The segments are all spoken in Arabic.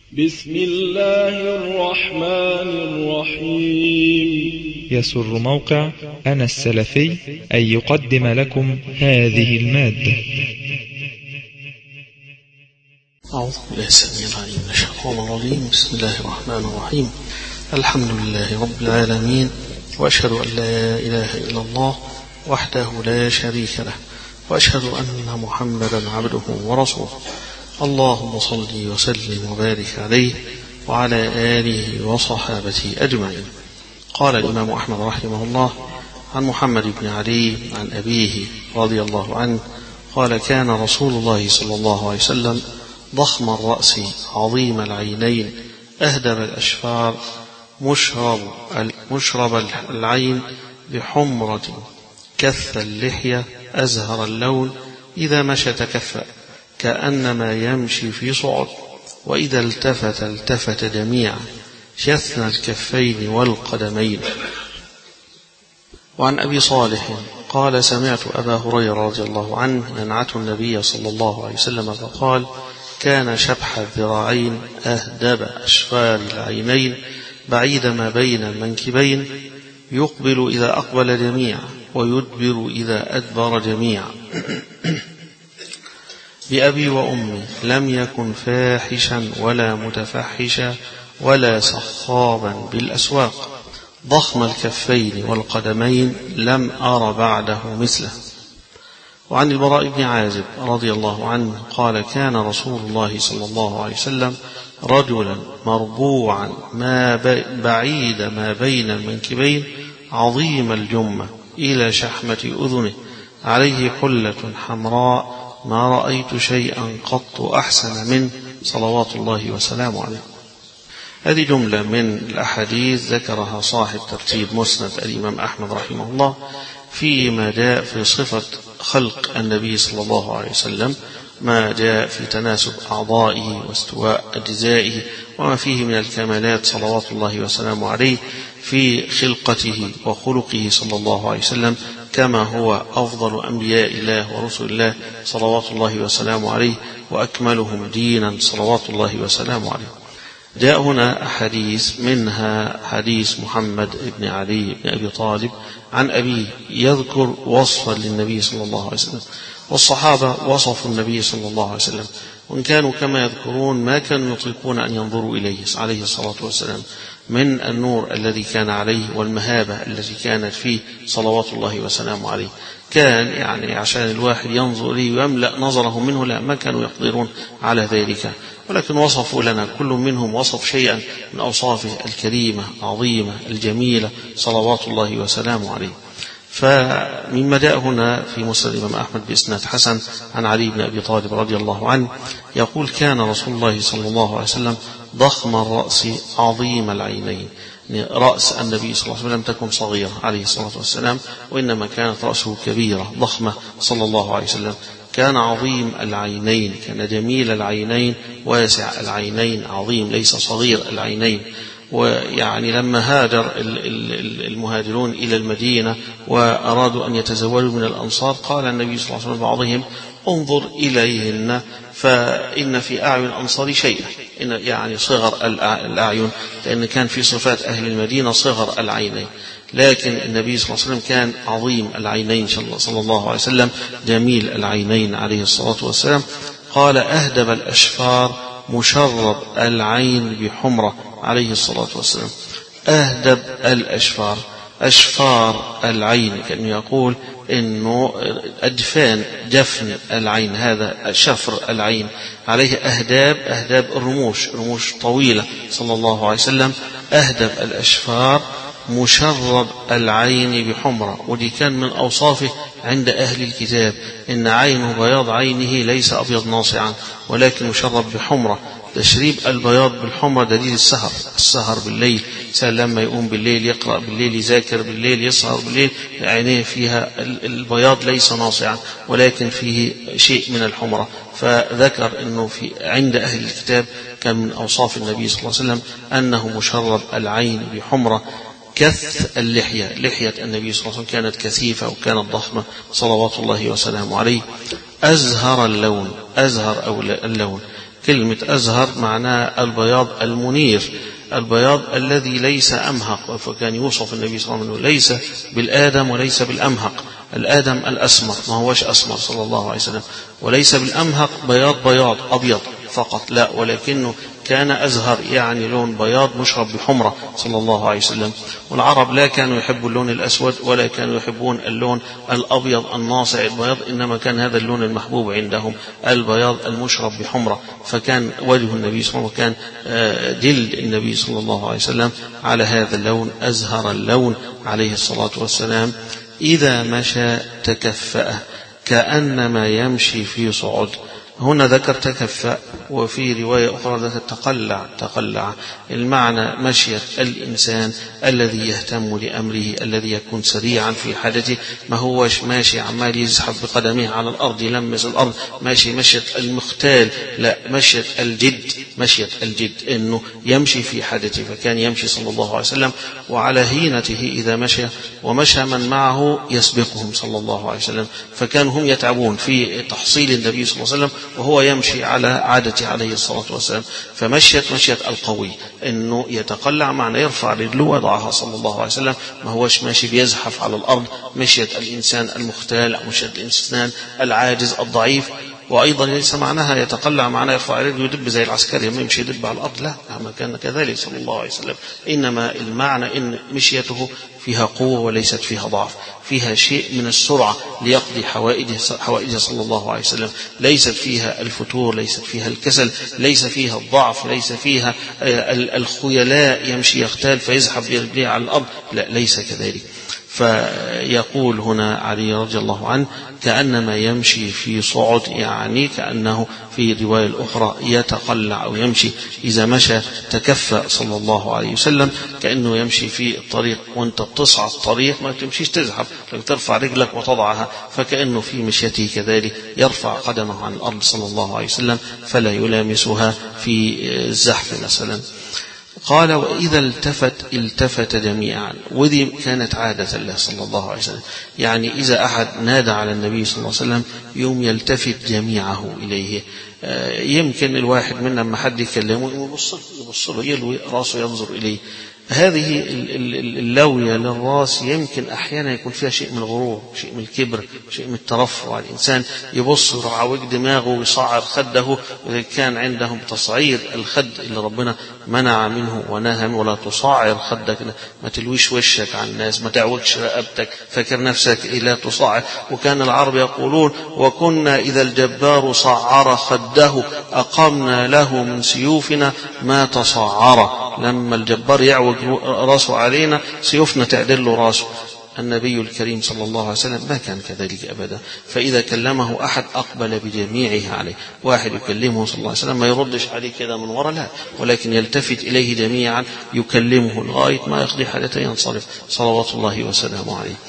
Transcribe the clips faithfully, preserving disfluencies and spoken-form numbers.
بسم الله الرحمن الرحيم. يسر موقع أنا السلفي أن يقدم لكم هذه المادة. أعوذ بالله السميع العليم من الشيطان الرجيم. بسم الله الرحمن الرحيم. الحمد لله رب العالمين، وأشهد أن لا إله إلا الله وحده لا شريك له، وأشهد أن محمدا عبده ورسوله. اللهم صل وسلم وبارك عليه وعلى آله وصحابته أجمعين. قال الإمام أحمد رحمه الله عن محمد بن علي عن أبيه رضي الله عنه قال: كان رسول الله صلى الله عليه وسلم ضخم الرأس عظيم العينين أهدب الأشفار مشرب, مشرب العين بحمرة كث اللحية أزهر اللون إذا مشى تكفأ كأنما يمشي في صعد، وإذا التفت التفت جميعا شثن الكفين والقدمين. وعن أبي صالح قال: سمعت أبا هريرة رضي الله عنه ينعت النبي صلى الله عليه وسلم فقال: كان شبح الذراعين أهدب أشفار العينين بعيد ما بين المنكبين، يقبل إذا أقبل جميعا ويدبر إذا أدبر جميعا. بأبي وأمي لم يكن فاحشا ولا متفحشا ولا صخابا بالأسواق، ضخم الكفين والقدمين لم أر بعده مثله. وعن البراء بن عازب رضي الله عنه قال: كان رسول الله صلى الله عليه وسلم رجلا مربوعا ما بعيد ما بين المنكبين عظيم الجمة إلى شحمة أذنه، عليه حلة حمراء ما رأيت شيئا قط أحسن منه صلوات الله وسلامه عليه. هذه جملة من الأحاديث ذكرها صاحب ترتيب مسند الإمام أحمد رحمه الله فيما جاء في صفة خلق النبي صلى الله عليه وسلم، ما جاء في تناسب أعضائه واستواء أجزائه وما فيه من الكمالات صلوات الله وسلامه عليه في خلقته وخلقه صلى الله عليه وسلم، كما هو أفضل أنبياء الله ورسل الله صلوات الله وسلامه عليه وأكملهم دينا صلوات الله وسلامه عليه. جاء هنا أحاديث، منها حديث محمد بن علي بن أبي طالب عن أبيه يذكر وصفا للنبي صلى الله عليه وسلم، والصحابة وصفوا النبي صلى الله عليه وسلم، وإن كانوا كما يذكرون ما كانوا يطيقون أن ينظروا إليه عليه الصلاة والسلام من النور الذي كان عليه والمهابة التي كانت فيه صلوات الله وسلامه عليه. كان يعني عشان الواحد ينظر إليه ويملأ نظره منه لا، ما كانوا يقدرون على ذلك، ولكن وصفوا لنا كل منهم وصف شيئا من أوصافه الكريمة العظيمة الجميلة صلوات الله وسلامه عليه. فمما جاء هنا في مسند الإمام أحمد بإسناد حسن عن علي بن أبي طالب رضي الله عنه يقول: كان رسول الله صلى الله عليه وسلم ضخم الرأس عظيم العينين. رأس النبي صلى الله عليه وسلم تكن صغيرة عليه الصلاة والسلام، وإنما كانت رأسه كبيرة ضخمة صلى الله عليه وسلم. كان عظيم العينين، كان جميل العينين واسع العينين، عظيم ليس صغير العينين. ويعني لما هاجر المهاجرون إلى المدينة وأرادوا أن يتزوجوا من الأنصار قال النبي صلى الله عليه وسلم بعضهم: انظر إليهن فإن في أعين الأنصار شيئا، إن يعني صغر الأعين، لأن كان في صفات أهل المدينة صغر العينين، لكن النبي صلى الله عليه وسلم كان عظيم العينين صلى الله عليه وسلم، جميل العينين عليه الصلاة والسلام. قال: أهدب الأشفار مشرب العين بحمرة عليه الصلاة والسلام. أهدب الأشفار، أشفار العين، كأنه يقول إنه أجفان جفن العين، هذا شفر العين، عليه أهداب، أهداب الرموش، رموش طويلة صلى الله عليه وسلم. أهدب الأشفار مشرب العين بحمرة، ودي كان من أوصافه عند أهل الكتاب، إن عينه بياض عينه ليس أبيض ناصعا ولكن مشرب بحمرة. تشريب البياض بالحمرة دليل السهر، السهر بالليل، سهل لما يقوم بالليل يقرأ بالليل يذاكر بالليل يسهر بالليل، عينيه فيها البياض ليس ناصعا ولكن فيه شيء من الحمرة. فذكر أنه في عند أهل الكتاب كان من أوصاف النبي صلى الله عليه وسلم أنه مشرب العين بحمرة. كث اللحية، لحية النبي صلى الله عليه وسلم كانت كثيفة وكانت ضخمة صلوات الله وسلامه عليه. أزهر اللون، أزهر أو اللون، كلمة أزهر معناه البياض المنير، البياض الذي ليس أمهق. فكان يوصف النبي صلى الله عليه وسلم ليس بالآدم وليس بالأمهق، الآدم الأسمر ما هوش أسمر صلى الله عليه وسلم، وليس بالأمهق بياض بياض أبيض فقط، لا، ولكنه كان أزهر يعني لون بياض مشرب بحمرة صلى الله عليه وسلم. والعرب لا كانوا يحبوا اللون الأسود ولا كانوا يحبون اللون الأبيض الناصع البياض، إنما كان هذا اللون المحبوب عندهم البياض المشرب بحمرة. فكان وجه النبي صلى الله عليه وسلم، كان جلد النبي صلى الله عليه وسلم على هذا اللون أزهر اللون عليه الصلاة والسلام. إذا مشى تكفأ كأنما يمشي في صعود. هنا ذكر تكفأ، وفي رواية أخرى ذكر تقلع. تقلع المعنى مشية الإنسان الذي يهتم لأمره، الذي يكون سريعا في حاجته، ما هوش ماشي عمال يزحف بقدمه على الأرض يلمس الأرض، ماشي مشية المختال، لا، مشية الجد، مشية الجد إنه يمشي في حاجته. فكان يمشي صلى الله عليه وسلم وعلى هينته إذا مشى، ومشى من معه يسبقهم صلى الله عليه وسلم، فكانوا هم يتعبون في تحصيل النبي صلى الله عليه وسلم وهو يمشي على عادته عليه الصلاة والسلام. فمشيت مشية القوي، إنه يتقلع معنى يرفع رجله وضعها صلى الله عليه وسلم، ما هوش ماشي بيزحف على الأرض، مشية الإنسان المختال، مشية الإنسان العاجز الضعيف. وأيضا ليس معناها يتقلع معناه يرفع رجله يدب زي العسكري ما يمشي يدب على الأرض، لا، ما كان كذلك صلى الله عليه وسلم، إنما المعنى إن مشيته فيها قوة وليست فيها ضعف، فيها شيء من السرعة ليقضي حوائجه حوائجه صلى الله عليه وسلم، ليست فيها الفتور، ليست فيها الكسل، ليس فيها الضعف، ليس فيها الخيلاء يمشي يختال فيزحف برجليه على الأرض، لا، ليس كذلك. فيقول هنا علي رضي الله عنه كأنما يمشي في صعد، يعني كأنه في رواية الأخرى يتقلع أو يمشي. إذا مشى تكفأ صلى الله عليه وسلم كأنه يمشي في الطريق، وانت بتصعد الطريق ما تمشيش تزحف، لك ترفع رجلك وتضعها، فكأنه في مشيته كذلك يرفع قدمه عن الأرض صلى الله عليه وسلم فلا يلامسها في الزحف مثلا. قال وإذا التفت التفت جميعا، وذي كانت عادة الله صلى الله عليه وسلم، يعني إذا أحد نادى على النبي صلى الله عليه وسلم يوم يلتفت جميعه إليه. يمكن الواحد منا لما حد يكلمه يبص يبص له يلوي راسه ينظر إليه. هذه اللوية للراس يمكن أحيانا يكون فيها شيء من الغرور، شيء من الكبر، شيء من الترفع. الإنسان يبص يعوج دماغه ويصعر خده، وإذا كان عندهم تصعير الخد اللي ربنا منع منه ونهى، ولا تصعر خدك، ما تلويش وشك على الناس، ما تعوجش رقبتك، فكر نفسك لا تصعر. وكان العرب يقولون وكنا إذا الجبار صعر خده أقمنا له من سيوفنا ما تصعر. لما الجبار يعوج راسه علينا سيوفنا تعدل له راسه. النبي الكريم صلى الله عليه وسلم ما كان كذلك أبدا، فإذا كلمه أحد أقبل بجميعه عليه. واحد يكلمه صلى الله عليه وسلم ما يردش عليه كذا من وراء، لا، ولكن يلتفت إليه جميعا يكلمه لغاية ما يقضي حاجته ينصرف صلوات الله وسلامه عليه.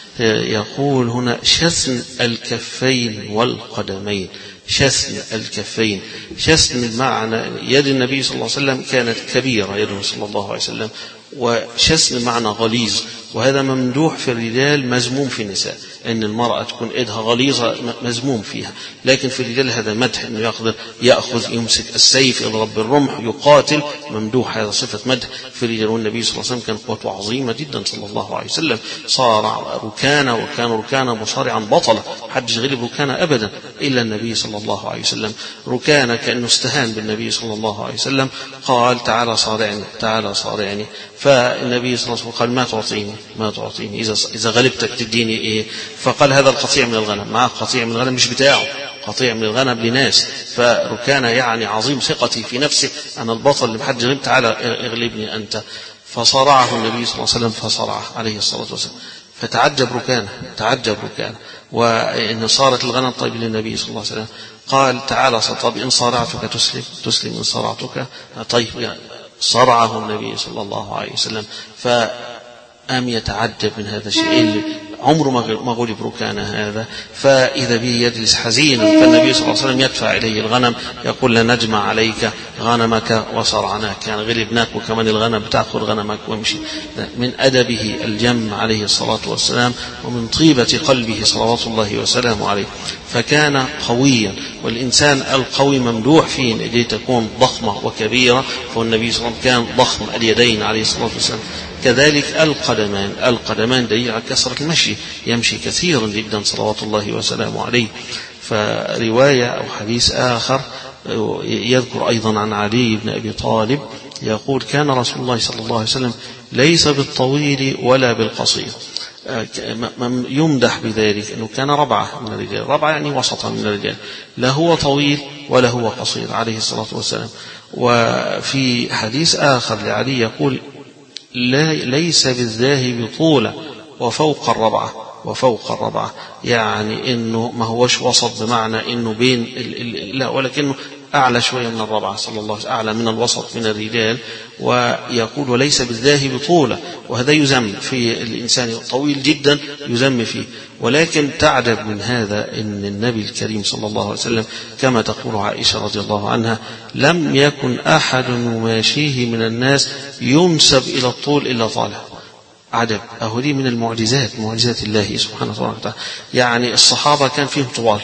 يقول هنا شسن الكفين والقدمين. شسن الكفين، شسن معنى يد النبي صلى الله عليه وسلم كانت كبيرة يده صلى الله عليه وسلم، وشسن معنى غليظ، وهذا ممدوح في الرجال مذموم في النساء، أن المرأة تكون إيدها غليظة مذموم فيها، لكن في الرجال هذا مدح، أنه يقدر يأخذ يمسك السيف يضرب بالرمح يقاتل، ممدوح، هذا صفة مدح في الرجال. والنبي صلى الله عليه وسلم كان قوته عظيمة جدا صلى الله عليه وسلم، صارع ركانه، وكان ركانه مصارعا بطلا، حدش غلب ركانه أبدا إلا النبي صلى الله عليه وسلم. ركانه كأنه استهان بالنبي صلى الله عليه وسلم، قال تعالى صارعني تعالى صارعني، فالنبي صلى الله عليه وسلم قال ما تعطيني ما تعطيني إذا إذا غلبتك تديني إيه؟ فقال هذا القطيع من الغنم، معه قطيع من الغنم مش بتاعه، قطيع من الغنم لناس. فركان يعني عظيم ثقتي في نفسه، أنا البطل اللي محد غلب، تعالى اغلبني أنت. فصرعه النبي صلى الله عليه وسلم فصرعه عليه الصلاة والسلام، فتعجب ركانه تعجب ركانه وإن صارت الغنم طيب للنبي صلى الله عليه وسلم. قال تعالى طب إن صارعتك تسلم تسلم إن صارعتك طيب يعني. صرعه النبي صلى الله عليه وسلم، فأم يتعجب من هذا الشيء اللي عمره ما غلب ركان هذا، فإذا به يجلس حزينا، فالنبي صلى الله عليه وسلم يدفع إليه الغنم، يقول لا نجمع عليك غنمك وصرعناك، يعني غلبناك وكمان الغنم بتأخذ غنمك وامشي. من أدبه الجم عليه الصلاة والسلام، ومن طيبة قلبه صلوات الله وسلامه عليه. فكان قويا، والإنسان القوي ممدوح فيه أن تكون ضخمة وكبيرة، فالنبي صلى الله عليه وسلم كان ضخم اليدين عليه الصلاة والسلام. كذلك القدمان، القدمان دليل على كثرة المشي، يمشي كثيرا جدا صلوات الله وسلامه عليه. فرواية أو حديث آخر يذكر أيضا عن علي بن أبي طالب يقول كان رسول الله صلى الله عليه وسلم ليس بالطويل ولا بالقصير، يمدح بذلك أنه كان ربعة من الرجال، ربعة يعني وسطا من الرجال، لا هو طويل ولا هو قصير عليه الصلاة والسلام. وفي حديث آخر لعلي يقول لا ليس بالذاهب طولا وفوق الربعة، وفوق الربعة يعني إنه ما هوش وسط بمعنى إنه بين ال ال لا، ولكنه أعلى شوية من الربعة صلى الله عليه وسلم، أعلى من الوسط من الرجال. ويقول وليس بالذاهب طولا، وهذا يذم في الإنسان طويل جدا يذم فيه. ولكن تعجب من هذا إن النبي الكريم صلى الله عليه وسلم كما تقول عائشة رضي الله عنها لم يكن أحد ماشيه من الناس ينسب إلى الطول إلا طالع. عجب، أهو دي من المعجزات، معجزات الله سبحانه وتعالى. يعني الصحابة كان فيهم طوال،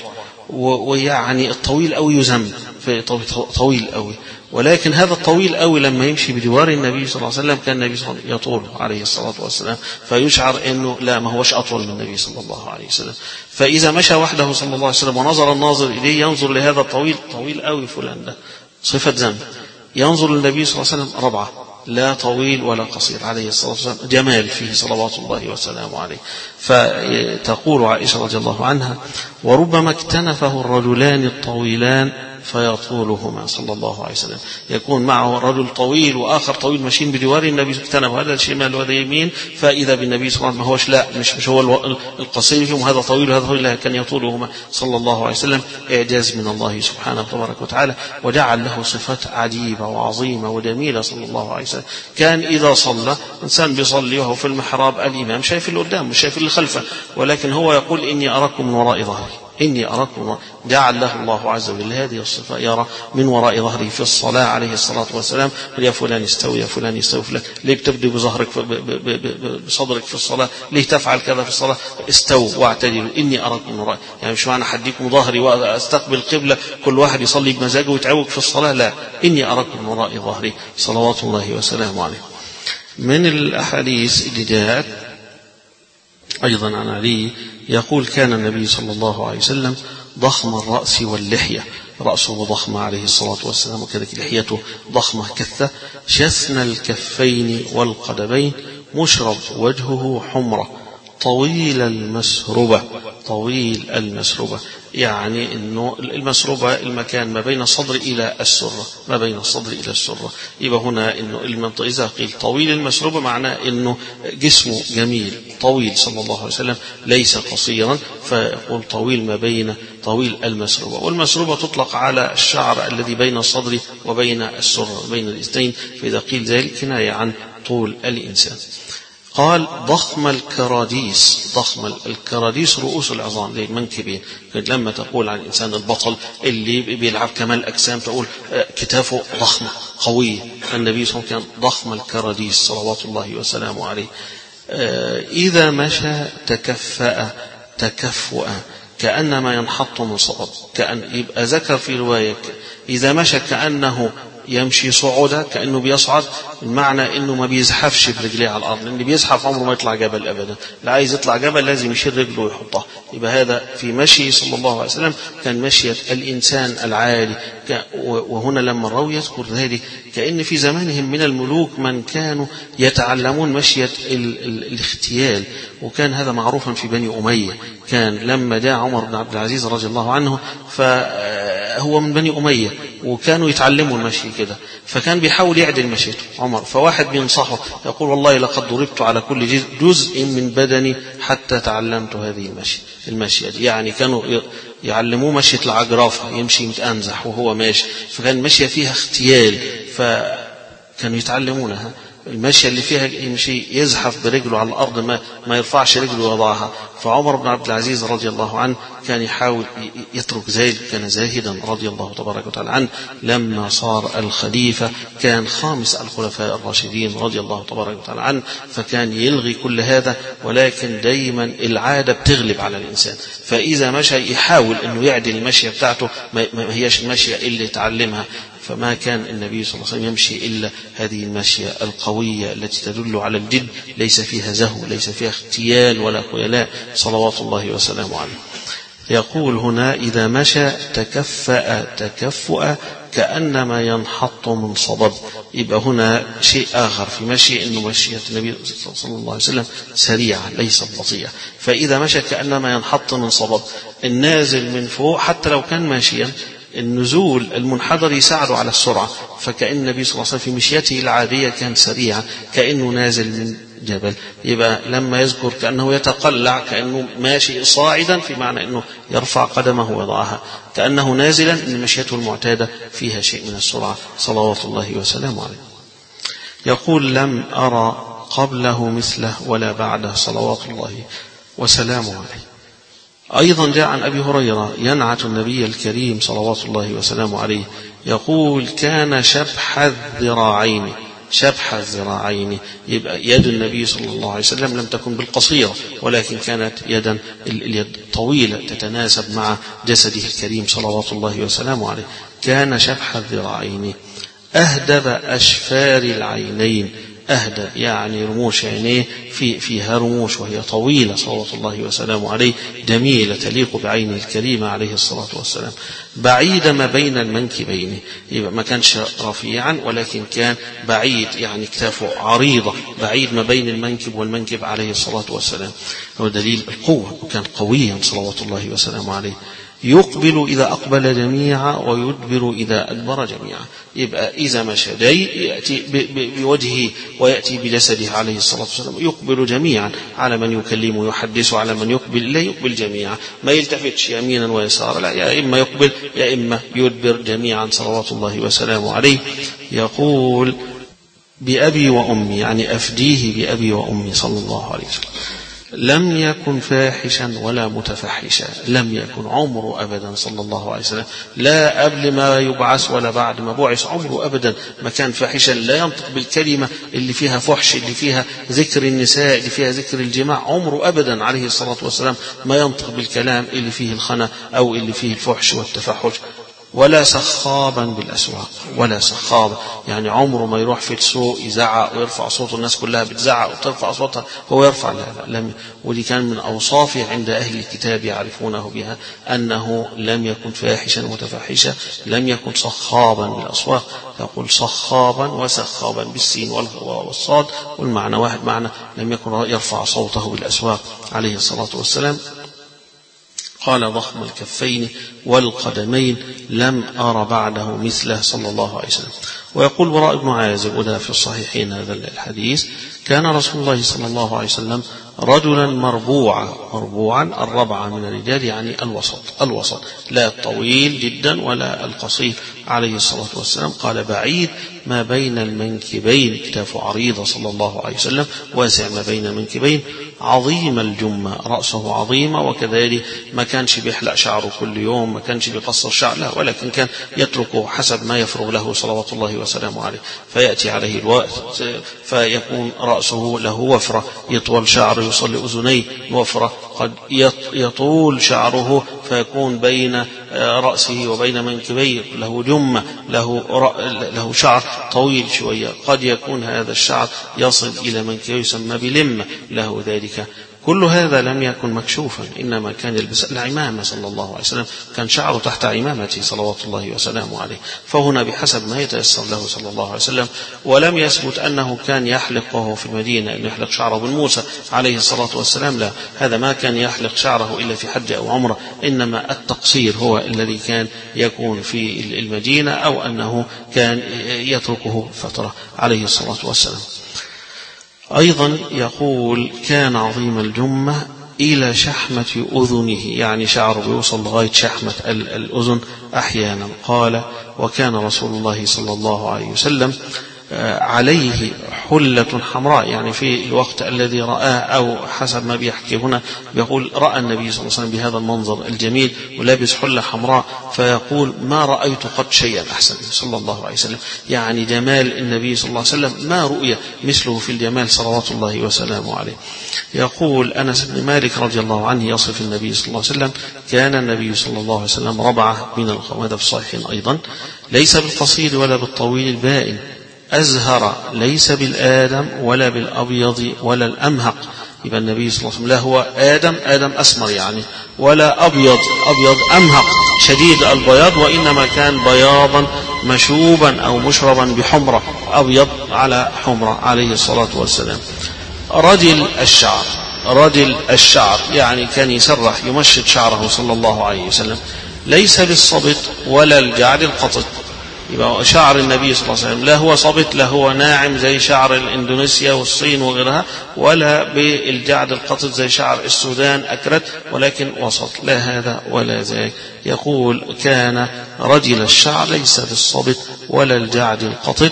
ويعني الطويل أوي يذم في طويل أوي، ولكن هذا الطويل أوي لما يمشي بجوار النبي صلى الله عليه وسلم كان النبي صلى الله عليه وسلم يطول عليه الصلاة والسلام، فيشعر أنه لا، ما هوش أطول من النبي صلى الله عليه وسلم. فإذا مشى وحده صلى الله عليه وسلم ونظر الناظر إليه ينظر لهذا الطويل، طويل أوي فلان ده، صفة ذم. ينظر للنبي صلى الله عليه وسلم ربعة، لا طويل ولا قصير عليه الصلاة والسلام، جمال فيه صلوات الله وسلامه عليه. فتقول عائشة رضي الله عنها وربما اكتنفه الرجلان الطويلان فيطولهما صلى الله عليه وسلم، يكون معه رجل طويل وآخر طويل ماشيين بجوار النبي، اكتنف هذا الشمال وهذا يمين، فإذا بالنبي صلى الله عليه وسلم ما هوش لا مش, مش هو القصير فيهم، هذا طويل وهذا طويل، كان يطولهما صلى الله عليه وسلم. إعجاز من الله سبحانه تبارك وتعالى، وجعل له صفات عجيبة وعظيمة وجميلة صلى الله عليه وسلم. كان إذا صلى إنسان بيصلي وهو في المحراب، الإمام شايف اللي قدام مش شايف اللي خلفه، ولكن هو يقول إني أراكم من وراء ظهري، إني أراكم. جعل له الله عز وجل هذه الصفة، يرى من وراء ظهره في الصلاة عليه الصلاة والسلام. يا فلان استوي، يا فلان استوي، فلان ليه بتبدي بظهرك بصدرك في الصلاة، ليه تفعل كذا في الصلاة، استووا واعتدلوا إني أراكم من وراء. يعني مش معنى حديكم ظهري وأستقبل قبلة كل واحد يصلي بمزاجه ويتعوج في الصلاة، لا، إني أراكم من وراء ظهري صلوات الله وسلامه عليه. من الأحاديث اللي جاءت أيضا عن علي يقول كان النبي صلى الله عليه وسلم ضخم الرأس واللحية، رأسه ضخمة عليه الصلاة والسلام، وكذلك لحيته ضخمة كثة، شثن الكفين والقدمين، مشرب وجهه حمرة، طويل المسربة، طويل المسربة يعني انه المسربة المكان ما بين الصدر الى السرة، ما بين الصدر الى السرة. يبقى هنا انه المنطقة اذا قيل طويل المسربة معناه انه جسمه جميل طويل صلى الله عليه وسلم، ليس قصيرا، فيقول طويل ما بين طويل المسربة. والمسربة تطلق على الشعر الذي بين الصدر وبين السرة، بين الاثنين، فاذا قيل ذلك كناية عن طول الانسان. قال ضخم الكراديس، ضخم الكراديس رؤوس العظام زي المنكبين. لما تقول عن الإنسان البطل اللي بيلعب كمال أجسام تقول كتافه ضخمة قوية، النبي صلى الله عليه وسلم كان ضخم الكراديس صلوات الله وسلامه عليه. إذا مشى تكفأ تكفؤا كأنما ينحط من صعد، كأن يبقى ذكر في رواية إذا مشى كأنه يمشي صعودا، كأنه بيصعد، المعنى انه ما بيزحفش برجليه على الارض، لان بيزحف عمره ما يطلع جبل ابدا، اللي عايز يطلع جبل لازم يشيل رجله ويحطها. يبقى هذا في مشي صلى الله عليه وسلم كان مشية الانسان العالي. وهنا لما الراوي يذكر ذلك كأن في زمانهم من الملوك من كانوا يتعلمون مشية الاختيال، وكان هذا معروفا في بني أمية. كان لما جاء عمر بن عبد العزيز رضي الله عنه، فهو من بني أمية وكانوا يتعلموا المشي كده، فكان بيحاول يعدل مشيته عمر، فواحد بينصحه يقول والله لقد ضربت على كل جزء من بدني حتى تعلمت هذه المشي المشية دي. يعني كانوا يعلموه مشية العجرافة، يمشي متأنزح وهو ماشي، فكان مشية فيها اختيال، فكانوا يتعلمونها. المشي اللي فيها يمشي يزحف برجله على الأرض ما, ما يرفعش رجله ويضعها. فعمر بن عبد العزيز رضي الله عنه كان يحاول يترك ذلك، كان زاهدا رضي الله تبارك وتعالى عنه. لما صار الخليفة كان خامس الخلفاء الراشدين رضي الله تبارك وتعالى عنه، فكان يلغي كل هذا، ولكن دايما العادة بتغلب على الإنسان. فإذا مشى يحاول أنه يعدل المشية بتاعته، ما هيش المشية اللي تعلمها. فما كان النبي صلى الله عليه وسلم يمشي إلا هذه المشية القوية التي تدل على الجد، ليس فيها زهو، ليس فيها اختيال ولا خيلاء، صلوات الله وسلامه عليه. يقول هنا: إذا مشى تكفأ تكفؤ كأنما ينحط من صبب. يبقى هنا شيء آخر في مشي، إنه مشية النبي صلى الله عليه وسلم سريعة ليست بطيئة. فإذا مشى كأنما ينحط من صبب، النازل من فوق حتى لو كان ماشيا النزول المنحدر يساعده على السرعة. فكأن النبي صلى الله عليه وسلم في مشيته العادية كان سريعا كأنه نازل من جبل. يبقى لما يذكر كأنه يتقلع، كأنه ماشي صاعدا، في معنى أنه يرفع قدمه ويضعها، كأنه نازلا، أن مشيته المعتادة فيها شيء من السرعة، صلوات الله وسلامه عليه. يقول: لم أرى قبله مثله ولا بعده، صلوات الله وسلامه عليه. أيضا جاء عن أبي هريرة ينعت النبي الكريم صلوات الله وسلامه عليه، يقول: كان شبح الذراعين. شبح الذراعين يبقى يد النبي صلى الله عليه وسلم لم تكن بالقصيرة، ولكن كانت يدا اليد طويلة تتناسب مع جسده الكريم صلوات الله وسلامه عليه. كان شبح الذراعين أهدب أشفار العينين. أهدى يعني رموش عينيه في فيها رموش، وهي طويلة صلوات الله وسلامه عليه، جميلة تليق بعينه الكريمة عليه الصلاة والسلام. بعيد ما بين المنكبين، يبقى ما كانش رفيعا ولكن كان بعيد، يعني كتافه عريضة، بعيد ما بين المنكب والمنكب عليه الصلاة والسلام. هو دليل القوة، وكان قويا صلوات الله وسلامه عليه. يقبل إذا أقبل جميعا ويدبر إذا أدبر جميعا. يبقى إذا مشى يأتي بوجهه ويأتي بجسده عليه الصلاة والسلام، يقبل جميعا على من يكلم ويحدث، على من يقبل لا يقبل جميعا، ما يلتفتش يمينا ويسارا، لا، يا إما يقبل يا إما يدبر جميعا صلوات الله وسلامه عليه. يقول: بأبي وأمي، يعني أفديه بأبي وأمي صلى الله عليه وسلم. لم يكن فاحشا ولا متفحشا، لم يكن عمره أبدا صلى الله عليه وسلم، لا قبل ما يبعث ولا بعد ما بعث، عمره أبدا ما كان فاحشا. لا ينطق بالكلمة اللي فيها فحش، اللي فيها ذكر النساء، اللي فيها ذكر الجماع، عمره أبدا عليه الصلاة والسلام ما ينطق بالكلام اللي فيه الخنا أو اللي فيه الفحش والتفحش. ولا سخابا بالأسواق، ولا سخابا يعني عمره ما يروح في السوق يزعق ويرفع صوته، الناس كلها بتزعق وترفع صوتها هو يرفع، لا لا لم. ودي كان من أوصافه عند أهل الكتاب يعرفونه بها، أنه لم يكن فاحشا متفحشا، لم يكن سخابا بالأسواق. يقول سخابا وسخابا بالسين والصاد، والمعنى واحد، معنى لم يكن يرفع صوته بالأسواق عليه الصلاة والسلام. قال: ضخم الكفين والقدمين لم أر بعده مثله صلى الله عليه وسلم. ويقول براء بن عازب، وده في الصحيحين هذا الحديث: كان رسول الله صلى الله عليه وسلم رجلا مربوعا. مربوعا الربع من الرجال يعني الوسط، الوسط لا الطويل جدا ولا القصير عليه الصلاة والسلام. قال: بعيد ما بين المنكبين، كتافه عريضة صلى الله عليه وسلم، واسع ما بين المنكبين، عظيم الجمة، رأسه عظيمة، وكذلك ما كانش بيحلق شعره كل يوم، ما كانش بيقصر شعره، لا، ولكن كان يتركه حسب ما يفرغ له صلوات الله وسلامه عليه. فيأتي عليه الوقت فيكون رأسه له وفرة، يطول شعره يوصل لأذنيه وفرة، قد يطول شعره فيكون بين رأسه وبين منكبيه له جمة، له له شعر طويل شوية، قد يكون هذا الشعر يصل إلى منكبيه يسمى بلمة له ذلك. كل هذا لم يكن مكشوفا، إنما كان يلبس العمامة صلى الله عليه وسلم، كان شعره تحت عمامته صلوات الله وسلامه عليه. فهنا بحسب ما يتيسر له صلى الله عليه وسلم. ولم يثبت أنه كان يحلق وهو في المدينة، أنه يحلق شعره بالموسى عليه الصلاة والسلام، لا، هذا ما كان يحلق شعره إلا في حج أو عمرة، إنما التقصير هو الذي كان يكون في المدينة، أو أنه كان يتركه فترة عليه الصلاة والسلام. أيضا يقول: كان عظيم الجمة إلى شحمة أذنه، يعني شعره بيوصل لغاية شحمة الأذن أحيانا. قال: وكان رسول الله صلى الله عليه وسلم عليه حلة حمراء، يعني في الوقت الذي رآه أو حسب ما بيحكي هنا بيقول رأى النبي صلى الله عليه وسلم بهذا المنظر الجميل ولابس حلة حمراء، فيقول ما رأيت قط شيئا أحسن صلى الله عليه وسلم. يعني جمال النبي صلى الله عليه وسلم ما رؤي مثله في الجمال صلوات الله وسلامه عليه. يقول أنس بن مالك رضي الله عنه يصف النبي صلى الله عليه وسلم كان النبي صلى الله عليه وسلم ربعة من القوم، هذا في الصحيحين أيضا، ليس بالقصير ولا بالطويل البائن، أزهر ليس بالآدم ولا بالأبيض ولا الأمهق. يبقى النبي صلى الله عليه وسلم لا هو آدم آدم أسمر يعني، ولا أبيض أبيض أمهق شديد البياض، وإنما كان بياضا مشوبا أو مشربا بحمرة، أبيض على حمرة عليه الصلاة والسلام. رجل الشعر، رجل الشعر يعني كان يسرح يمشط شعره صلى الله عليه وسلم، ليس بالصبت ولا الجعد القطط. يبقى شعر النبي صلى الله عليه وسلم لا هو صبت لا هو ناعم زي شعر الاندونيسيا والصين وغيرها، ولا بالجعد القطط زي شعر السودان أكرت، ولكن وسط، لا هذا ولا ذاك. يقول كان رجل الشعر ليس بالصبت ولا الجعد القطط،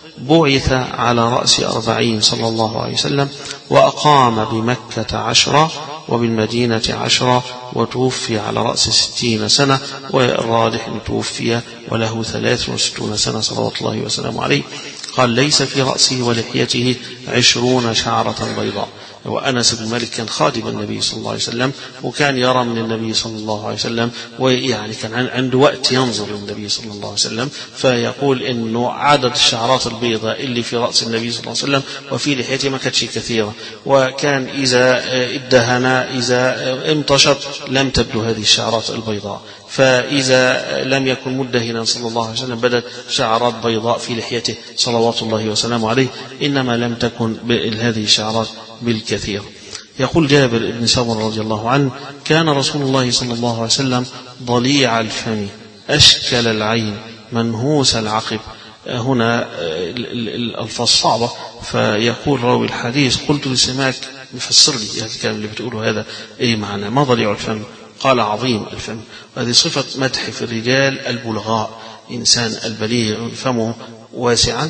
بعث على رأس أربعين صلى الله عليه وسلم، وأقام بمكة عشرة وبالمدينة عشرة، وتوفي على رأس ستين سنة، والراجح أن توفي وله ثلاث وستون سنة صلوات الله وسلامه عليه. قال ليس في رأسه ولحيته عشرون شعرة بيضاء. وأنس بن مالك كان خادم النبي صلى الله عليه وسلم، وكان يرى من النبي صلى الله عليه وسلم، ويعني كان عنده وقت ينظر للنبي صلى الله عليه وسلم، فيقول إنه عدد الشعرات البيضاء اللي في رأس النبي صلى الله عليه وسلم وفي لحيته ما كانتش كثيرة، وكان إذا ادهن إذا امتشط لم تبدو هذه الشعرات البيضاء، فإذا لم يكن مدهنا صلى الله عليه وسلم بدت شعرات بيضاء في لحيته صلوات الله وسلامه عليه، إنما لم تكن هذه الشعرات بالكثير. يقول جابر بن سمرة رضي الله عنه كان رسول الله صلى الله عليه وسلم ضليع الفم أشكل العين منهوس العقب. هنا الألفاظ صعبة، فيقول راوي الحديث قلت لسماك يفسر لي هذا الكلام اللي بتقوله هذا إيه معنى، ما ضليع الفم؟ قال عظيم الفم. وهذه صفة مدح في الرجال البلغاء، إنسان البليغ فمه واسعا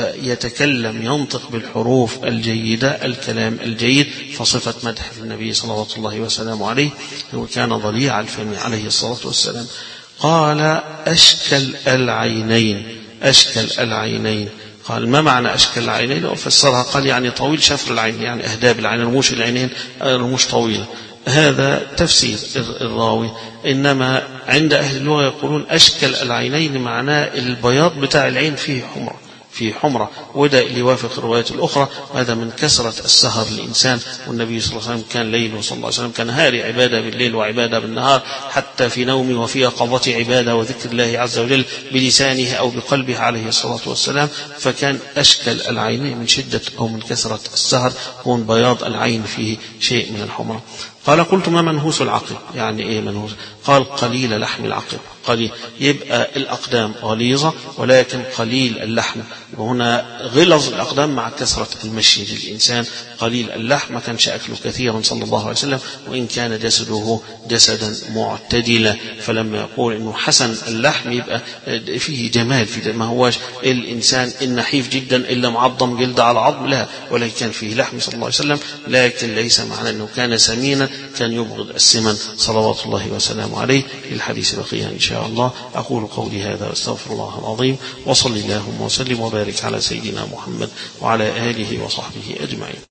فيتكلم ينطق بالحروف الجيدة الكلام الجيد، فصفة مدح في النبي صلى الله وسلم عليه، وكان ضليع الفم عليه الصلاة والسلام. قال أشكل العينين، أشكل العينين، قال ما معنى أشكل العينين؟ وفسرها قال يعني طويل شفر العين، يعني أهداب العين، رموش العينين رموش طويلة. هذا تفسير الراوي، إنما عند أهل اللغة يقولون أشكل العينين معناه البياض بتاع العين فيه حمرة، في حمرة، وده اللي يوافق الروايات الأخرى، وهذا من كثرة السهر للإنسان. والنبي صلى الله عليه وسلم كان ليله صلى الله عليه وسلم كان هاري عبادة بالليل وعبادة بالنهار، حتى في نومه وفي يقظته عبادة وذكر الله عز وجل بلسانه أو بقلبه عليه الصلاة والسلام. فكان أشكل العينين من شدة أو من كثرة السهر، ومن بياض العين فيه شيء من الحمرة. قال قلت ما منهوس العقب؟ يعني ايه منهوس؟ قال قليل لحم العقب، قليل، يبقى الأقدام غليظة ولكن قليل اللحم. وهنا غلظ الأقدام مع كثرة المشي للإنسان، قليل اللحم، ما كانش أكله كثيرا صلى الله عليه وسلم، وإن كان جسده جسدا معتدلا. فلما يقول إنه حسن اللحم يبقى فيه جمال، في ما هواش الإنسان النحيف جدا إلا معظم جلد على عظم، لا، ولكن كان فيه لحم صلى الله عليه وسلم، لكن ليس معنى أنه كان سمينا، كان يبغض السمن صلوات الله وسلامه عليه. للحديث بقية إن شاء الله. أقول قولي هذا واستغفر الله العظيم، وصلي اللهم وسلم وبارك على سيدنا محمد وعلى آله وصحبه أجمعين.